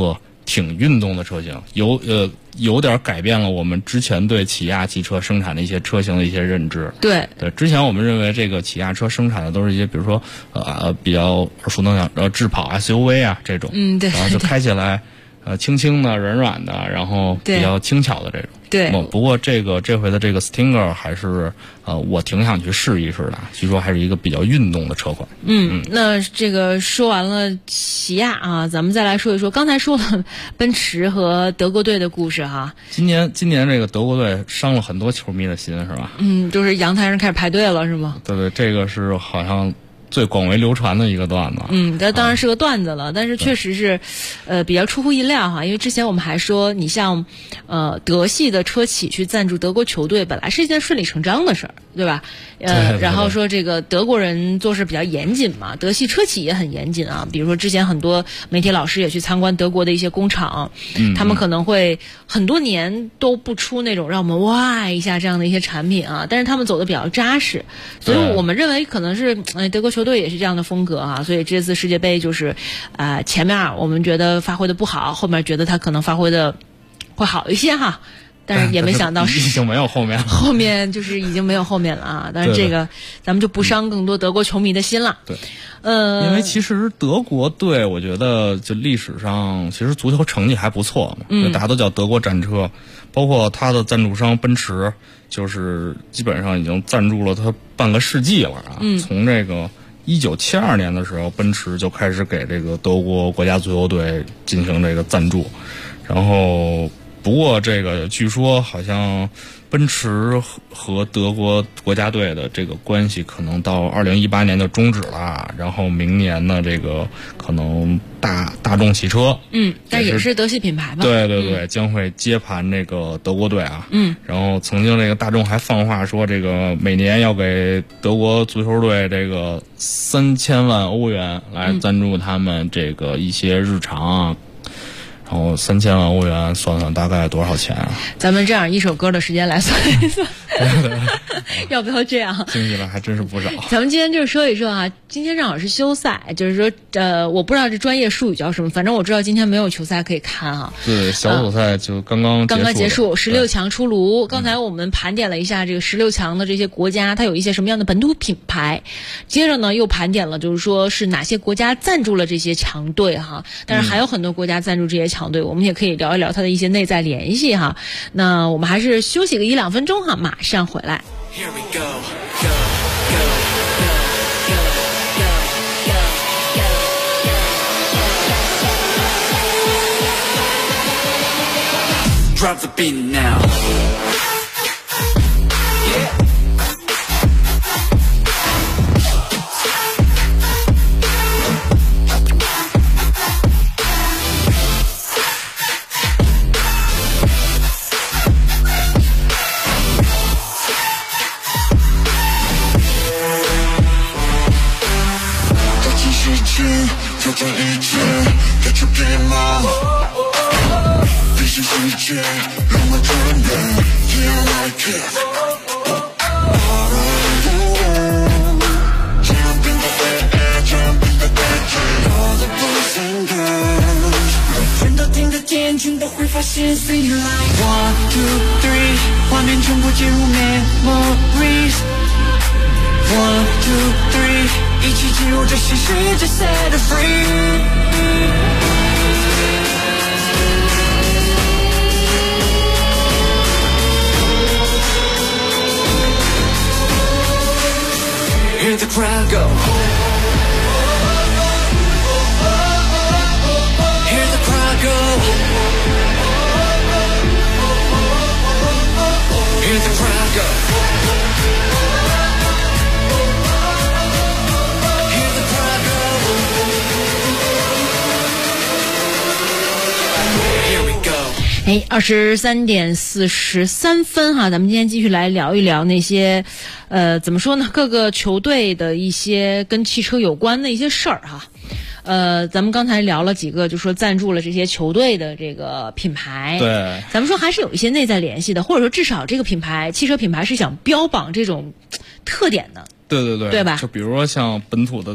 挺运动的车型，有点改变了我们之前对起亚汽车生产的一些车型的一些认知。 对， 之前我们认为这个起亚车生产的都是一些比如说比较耳熟能详智跑 SUV 啊这种， 对， 然后就开起来轻轻的、软软的，然后比较轻巧的这种。 对， 不过这回的这个 Stinger 还是我挺想去试一试的，据说还是一个比较运动的车款。 那这个说完了起亚啊，咱们再来说一说，刚才说了奔驰和德国队的故事哈。今年这个德国队伤了很多球迷的心，是吧？ 就是阳台上开始排队了，是吗？ 对，这个是好像最广为流传的一个段子。 这当然是个段子了，但是确实是比较出乎意料哈。因为之前我们还说，你像德系的车企去赞助德国球队，本来是一件顺理成章的事儿，对吧？然后说这个德国人做事比较严谨嘛，德系车企也很严谨啊。比如说之前很多媒体老师也去参观德国的一些工厂，他们可能会很多年都不出那种让我们哇一下这样的一些产品啊，但是他们走的比较扎实，所以我们认为可能是德国球队也是这样的风格啊。所以这次世界杯就是前面我们觉得发挥的不好，后面觉得他可能发挥的会好一些哈。但是也没想到已经没有后面了， 后面就是已经没有后面了啊！但是这个咱们就不伤更多德国球迷的心了。 对，因为其实德国队，我觉得就历史上其实足球成绩还不错嘛，大家都叫德国战车，包括他的赞助商奔驰，就是基本上已经赞助了他半个世纪了啊。从这个1972年的时候，奔驰就开始给这个德国国家足球队进行这个赞助，然后。不过这个据说好像奔驰和德国国家队的这个关系可能到2018年就终止了，然后明年呢这个可能大众汽车但也是德系品牌吧， 对，将会接盘这个德国队啊。然后曾经这个大众还放话说，这个每年要给德国足球队这个3000万欧元来赞助他们这个一些日常啊。然后3000万欧元算算大概多少钱啊？ 咱们这样一首歌的时间来算一算，要不要这样？ 听起来还真是不少。 咱们今天就说一说啊，今天正好是休赛，就是说我不知道这专业术语叫什么，反正我知道今天没有球赛可以看哈。 对，小组赛就刚刚结束，16强出炉。刚才我们盘点了一下这个16强的这些国家，它有一些什么样的本土品牌。接着呢，又盘点了就是说是哪些国家赞助了这些强队哈，但是还有很多国家赞助这些强队，我们也可以聊一聊它的一些内在联系哈。那我们还是休息个1-2分钟哈，马上回来。 Here we go. Drop the beat now. Yeah. 挑战一切，给出给吗？必须世界，让我转变 ，Yeah I like it. All around the world, jump in the air, jump in the air, all the boys and girls， 全都听得见，全都会发现 ，Sing like 1, 2, 3， 画面全部进入 memories。1, 2, 3， 一起进入这新世界 ，Set it free。Hear the crowd go. Hear the crowd go. Hear the crowd go. 23点43分哈，咱们今天继续来聊一聊那些，怎么说呢？各个球队的一些跟汽车有关的一些事儿哈。咱们刚才聊了几个，就说赞助了这些球队的这个品牌， 对， 咱们说还是有一些内在联系的，或者说至少这个品牌，汽车品牌是想标榜这种特点的， 对， 对吧？ 就比如说像本土的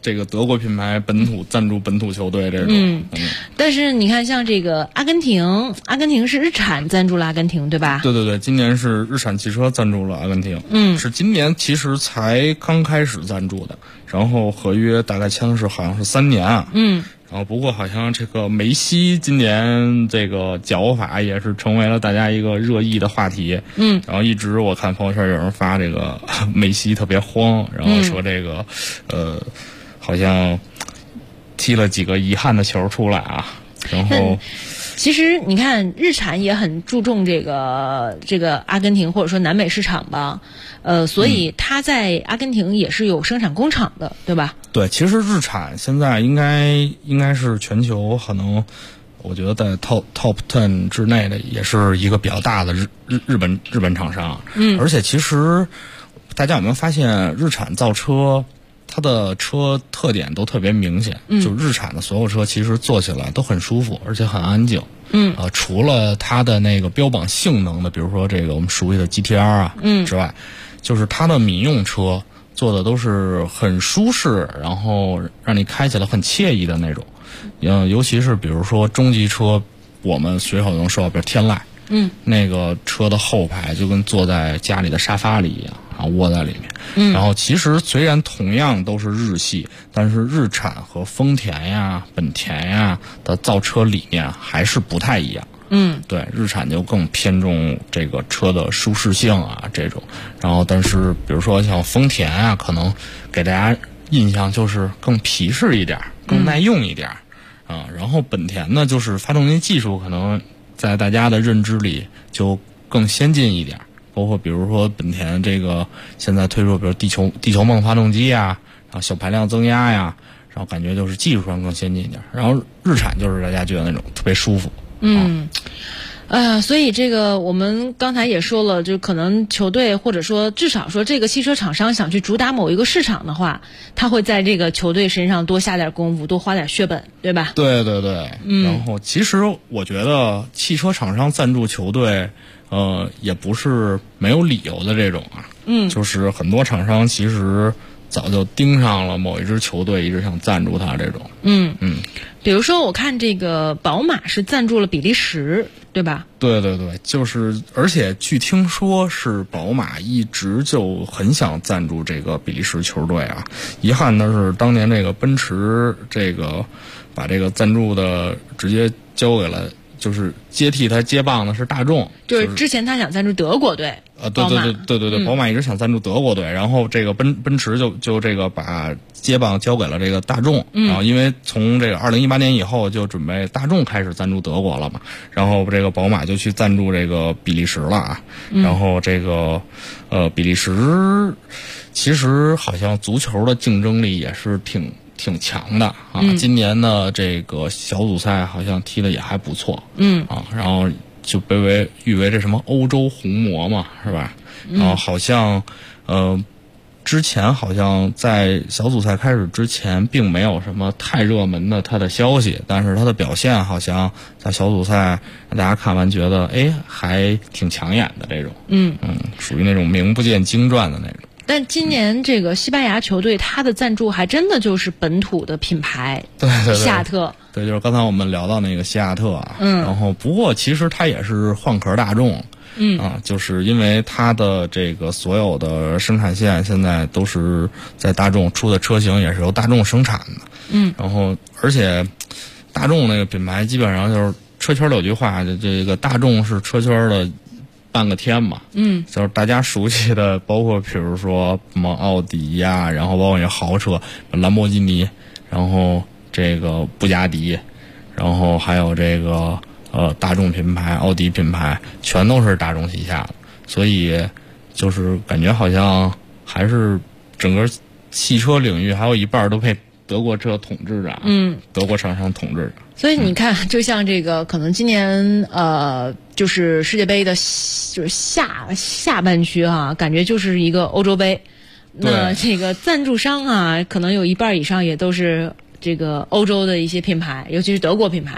这个德国品牌本土赞助本土球队这种。 但是你看，像这个阿根廷是日产赞助了阿根廷，对吧？ 对对对，今年是日产汽车赞助了阿根廷。是今年其实才刚开始赞助的，然后合约大概签的是好像是3年啊。然后不过好像这个梅西今年这个脚法也是成为了大家一个热议的话题。然后一直我看朋友圈有人发这个梅西特别慌，然后说这个好像踢了几个遗憾的球出来啊。然后其实你看日产也很注重这个阿根廷或者说南美市场吧，所以它在阿根廷也是有生产工厂的，对吧？ 对，其实日产现在应该是全球可能我觉得在 top 10之内的也是一个比较大的日本厂商。而且其实大家有没有发现日产造车它的车特点都特别明显，就日产的所有车其实坐起来都很舒服，而且很安静。除了它的那个标榜性能的，比如说这个我们熟悉的 GTR 啊之外，就是它的民用车做的都是很舒适，然后让你开起来很惬意的那种。尤其是比如说中级车，我们随口能说到，比如天籁，那个车的后排就跟坐在家里的沙发里一样啊，窝在里面。然后其实虽然同样都是日系，但是日产和丰田呀、本田呀的造车理念还是不太一样。对，日产就更偏重这个车的舒适性啊这种。然后但是比如说像丰田啊，可能给大家印象就是更皮实一点，更耐用一点啊。然后本田呢，就是发动机技术可能在大家的认知里就更先进一点。包括比如说本田这个现在推出比如地球梦发动机呀，然后小排量增压呀，然后感觉就是技术上更先进一点。然后日产就是大家觉得那种特别舒服。 所以这个我们刚才也说了，就可能球队或者说至少说这个汽车厂商想去主打某一个市场的话，他会在这个球队身上多下点功夫，多花点血本，对吧？ 对对对。然后其实我觉得汽车厂商赞助球队也不是没有理由的这种啊。就是很多厂商其实早就盯上了某一支球队，一直想赞助他这种。 比如说我看这个宝马是赞助了比利时，对吧？ 对对对，就是而且据听说是宝马一直就很想赞助这个比利时球队啊。遗憾的是当年这个奔驰这个把这个赞助的直接交给了，就是接替他接棒的是大众。 就是之前他想赞助德国队。 对，宝马一直想赞助德国队，然后这个奔驰就这个把接棒交给了这个大众。然后因为从这个2018年以后就准备大众开始赞助德国了嘛，然后这个宝马就去赞助这个比利时了啊。然后这个比利时其实好像足球的竞争力也是挺强的啊。今年的这个小组赛好像踢的也还不错。然后就被誉为这什么欧洲红魔嘛，是吧？然后好像之前好像在小组赛开始之前并没有什么太热门的他的消息，但是他的表现好像在小组赛让大家看完觉得还挺抢眼的这种。属于那种名不见经传的那种。 但今年这个西班牙球队，它的赞助还真的就是本土的品牌， 对， 西亚特。 对，就是刚才我们聊到那个西亚特啊。然后不过其实它也是换壳大众。就是因为它的这个所有的生产线现在都是在大众出的车型，也是由大众生产的。然后而且大众那个品牌基本上就是车圈里有句话，这个大众是车圈的半个天嘛。就是大家熟悉的，包括比如说什么奥迪呀，然后包括一些豪车，兰博基尼，然后这个布加迪，然后还有这个大众品牌、奥迪品牌，全都是大众旗下的。所以就是感觉好像还是整个汽车领域还有一半都被德国车统治着。德国厂商统治着。 所以你看，就像这个可能今年就是世界杯的就是下半区啊，感觉就是一个欧洲杯。那这个赞助商啊，可能有一半以上也都是这个欧洲的一些品牌，尤其是德国品牌，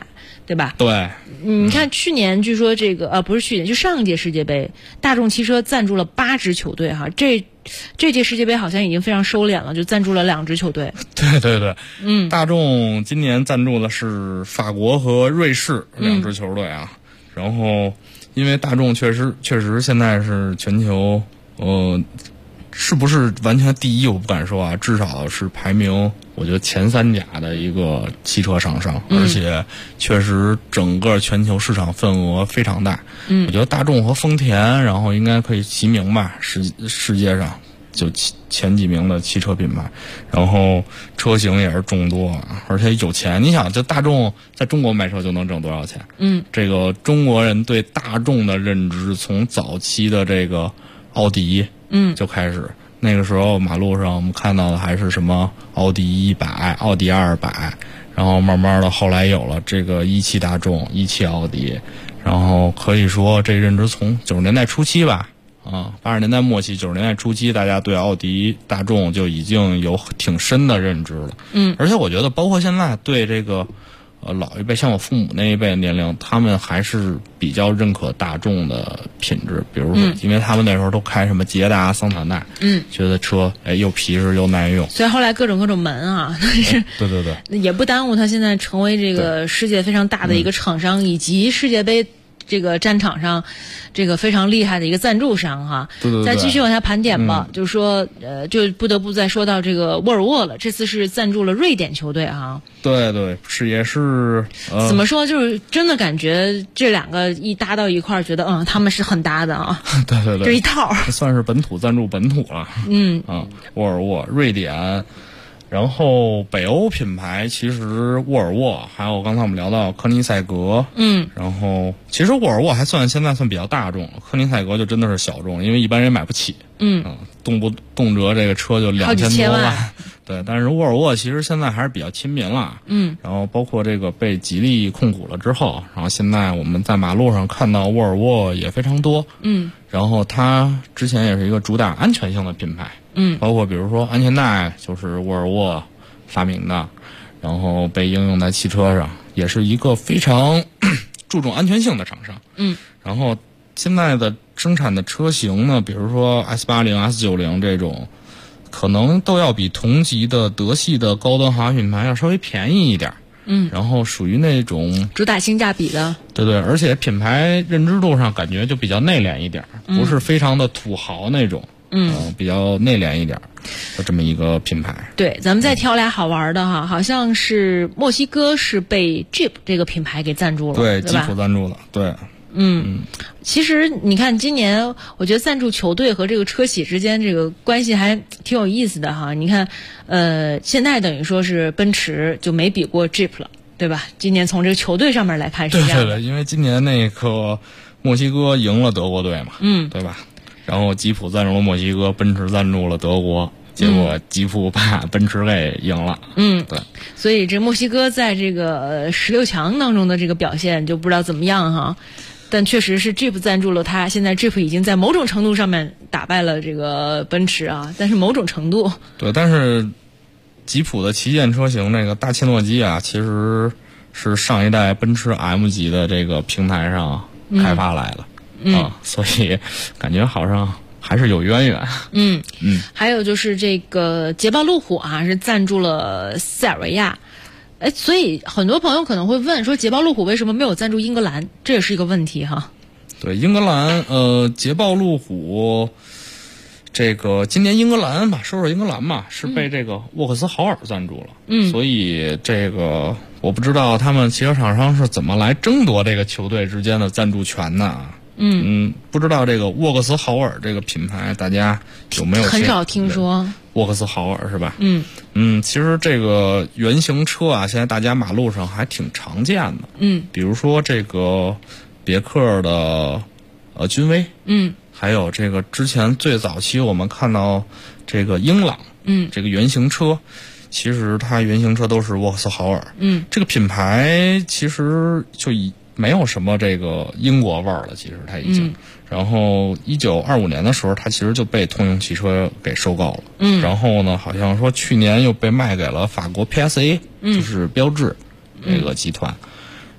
对吧？ 对， 你看去年据说这个不是去年，就上一届世界杯，大众汽车赞助了8支球队哈，这届世界杯好像已经非常收敛了，就赞助了2支球队。 对，大众今年赞助的是法国和瑞士2支球队啊，然后因为大众确实现在是全球是不是完全第一我不敢说啊，至少是排名我觉得前3甲的一个汽车厂商，而且确实整个全球市场份额非常大。我觉得大众和丰田然后应该可以齐名吧，世界上就前几名的汽车品牌，然后车型也是众多，而且有钱。你想，这大众在中国卖车就能挣多少钱？这个中国人对大众的认知从早期的这个奥迪就开始，那个时候马路上我们看到的还是什么奥迪100、奥迪200，然后慢慢的后来有了这个17大众、17奥迪，然后可以说这认知从90年代初期吧，80年代末期、90年代初期，大家对奥迪、大众就已经有挺深的认知了。而且我觉得包括现在对这个老一辈，像我父母那一辈的年龄，他们还是比较认可大众的品质。比如说，因为他们那时候都开什么捷达、桑塔纳，觉得车又皮实又耐用。 所以后来各种门啊， 对， 也不耽误他现在成为这个世界非常大的一个厂商，以及世界杯这个战场上这个非常厉害的一个赞助商哈。 对。 再继续往下盘点吧，就是说就不得不再说到这个沃尔沃了，这次是赞助了瑞典球队哈。 对，也是怎么说，就是真的感觉这2个一搭到一块儿，觉得他们是很搭的啊。 对， 这一套算是本土赞助本土了。沃尔沃、瑞典。然后北欧品牌其实沃尔沃，还有刚才我们聊到科尼赛格，然后其实沃尔沃还现在算比较大众，科尼赛格就真的是小众，因为一般人买不起，动辄这个车就2000多万，对，但是沃尔沃其实现在还是比较亲民了，然后包括这个被吉利控股了之后，然后现在我们在马路上看到沃尔沃也非常多，然后它之前也是一个主打安全性的品牌。包括比如说安全带就是沃尔沃发明的，然后被应用在汽车上，也是一个非常注重安全性的厂商。然后现在的生产的车型呢，比如说 S80、S90这种，可能都要比同级的德系的高端豪华品牌要稍微便宜一点。然后属于那种主打性价比的。对， 而且品牌认知度上感觉就比较内敛一点，不是非常的土豪那种。比较内敛一点的这么一个品牌。对， 咱们再挑俩好玩的哈，好像是墨西哥是被 Jeep 这个品牌给赞助了，对吉普赞助了，对。 其实你看今年我觉得赞助球队和这个车企之间这个关系还挺有意思的哈。你看现在等于说是奔驰就没比过 Jeep 了，对吧？今年从这个球队上面来看是这样的。 对，因为今年那个墨西哥赢了德国队嘛，对吧？然后吉普赞助了墨西哥，奔驰赞助了德国，结果吉普把奔驰给赢了。对。 所以这墨西哥在这个16强当中的这个表现就不知道怎么样哈，但确实是 Jeep 赞助了他，现在 Jeep 已经在某种程度上面打败了这个奔驰啊，但是某种程度。 对，但是吉普的旗舰车型那个大切诺基啊，其实是上一代奔驰 M 级的这个平台上开发来的。所以感觉好像还是有渊源。 还有就是这个捷豹路虎啊，是赞助了塞尔维亚。所以很多朋友可能会问说，捷豹路虎为什么没有赞助英格兰？这也是一个问题哈。 对，英格兰捷豹路虎，这个今年英格兰吧，说英格兰吧，是被这个沃克斯豪尔赞助了。所以这个我不知道他们汽车厂商是怎么来争夺这个球队之间的赞助权的。不知道这个沃克斯豪尔这个品牌大家有没有很少听说？ 沃克斯豪尔是吧？其实这个原型车啊，现在大家马路上还挺常见的。比如说这个别克的君威，还有这个之前最早期我们看到这个英朗，这个原型车，其实它原型车都是沃克斯豪尔。这个品牌其实就没有什么这个英国味儿了，其实它已经。然后1925年的时候，它其实就被通用汽车给收购了。然后呢，好像说去年又被卖给了法国 PSA，就是标致这个集团。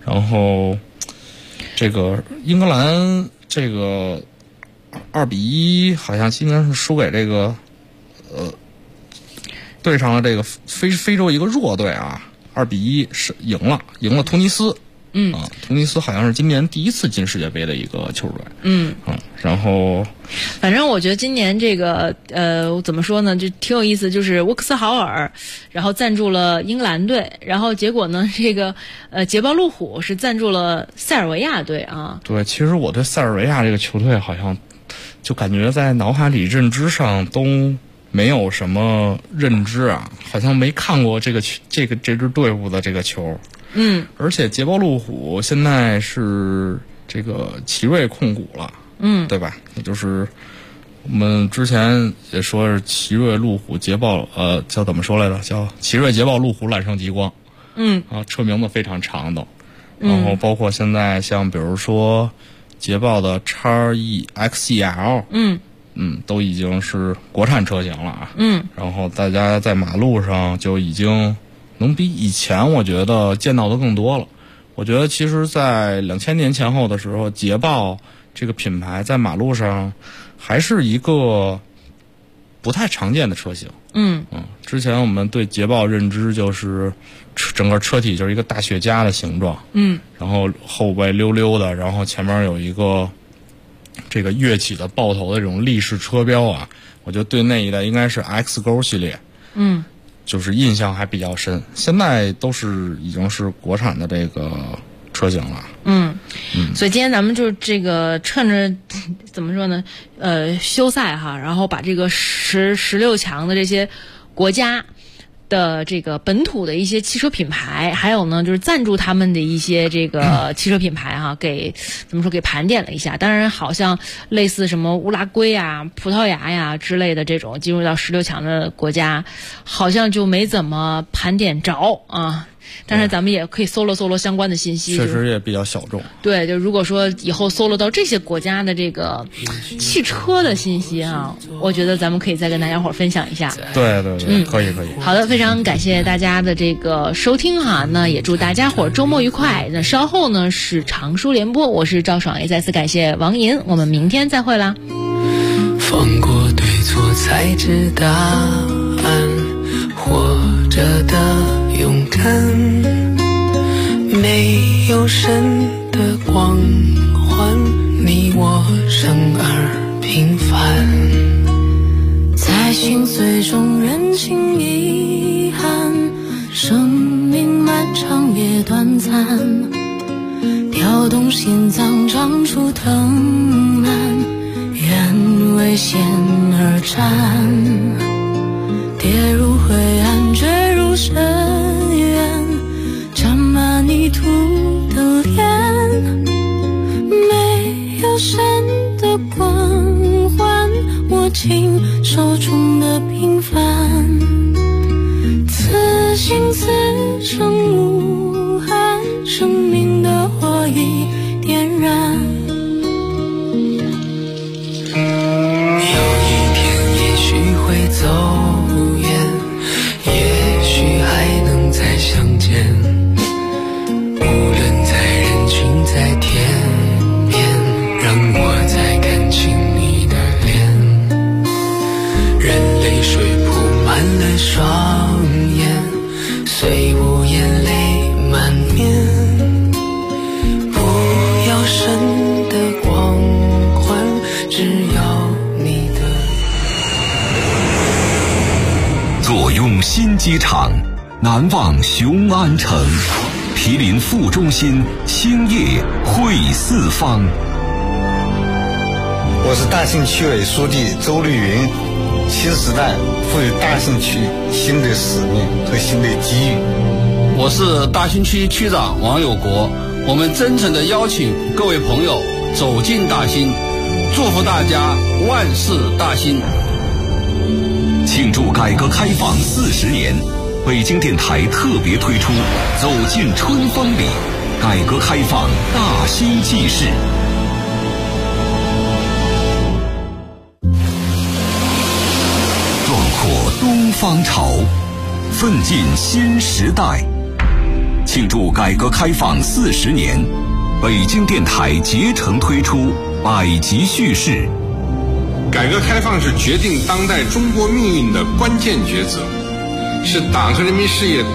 然后这个英格兰这个2-1好像今年是输给这个对上了这个非洲一个弱队啊，2-1是赢了突尼斯。突尼斯好像是今年第一次进世界杯的一个球队。然后反正我觉得今年这个怎么说呢，就挺有意思，就是沃克斯豪尔然后赞助了英格兰队，然后结果呢这个捷豹路虎是赞助了塞尔维亚队啊。 对，其实我对塞尔维亚这个球队好像就感觉在脑海里认知上都没有什么认知啊，好像没看过这支队伍的这个球。而且捷豹路虎现在是这个奇瑞控股了，对吧？也就是我们之前也说是奇瑞路虎捷豹，叫怎么说来着？叫奇瑞捷豹路虎揽胜极光。车名字非常长的。然后包括现在像比如说捷豹的 XE XEL，都已经是国产车型了啊。然后大家在马路上就已经能比以前我觉得见到的更多了。我觉得其实在2000年前后的时候，捷豹这个品牌在马路上还是一个不太常见的车型。之前我们对捷豹认知就是整个车体就是一个大雪茄的形状，然后后背溜溜的，然后前面有一个这个跃起的爆头的这种立式车标啊，我觉得对那一代应该是 X 勾系列。就是印象还比较深，现在都是已经是国产的这个车型了。 所以今天咱们就这个趁着怎么说呢，休赛哈，然后把这个16强的这些国家的这个本土的一些汽车品牌，还有呢就是赞助他们的一些这个汽车品牌哈，给怎么说给盘点了一下。当然好像类似什么乌拉圭啊、葡萄牙呀之类的这种进入到16强的国家，好像就没怎么盘点着啊。但是咱们也可以搜罗相关的信息， 确实也比较小众。 对，就如果说以后搜罗到这些国家的这个汽车的信息啊，我觉得咱们可以再跟大家伙分享一下。 对，可以。 好的，非常感谢大家的这个收听哈，那也祝大家伙周末愉快。那稍后呢是常书联播，我是赵爽，也再次感谢王银，我们明天再会啦。 放过对错才知答案，活着的勇敢，没有神的光环，你我生而平凡，在心碎中认清遗憾，生命漫长也短暂，跳动心脏长出藤蔓，愿为险而战，跌入灰暗坠入深渊，沾满泥土的脸，没有神的光环，握紧手中的平凡，此心此生无憾，生命的火已点燃。走远，也许还能再相见，无论在人群在天边，让我再看清你的脸，任泪水铺满了双眼，虽无眼泪满面，不要神的光环，只要你的。 坐拥新机场，难忘雄安城，毗邻副中心，兴业汇四方。 我是大兴区委书记周绿云。新时代赋予大兴区新的使命和新的机遇。 我是大兴区区长王有国。我们真诚地邀请各位朋友走进大兴，祝福大家万事大兴。 庆祝改革开放40年，北京电台特别推出走进春风里，改革开放大兴纪事。壮阔东方潮，奋进新时代。 庆祝改革开放40年，北京电台竭诚推出百集叙事。 改革开放是决定当代中国命运的关键抉择，是党和人民事业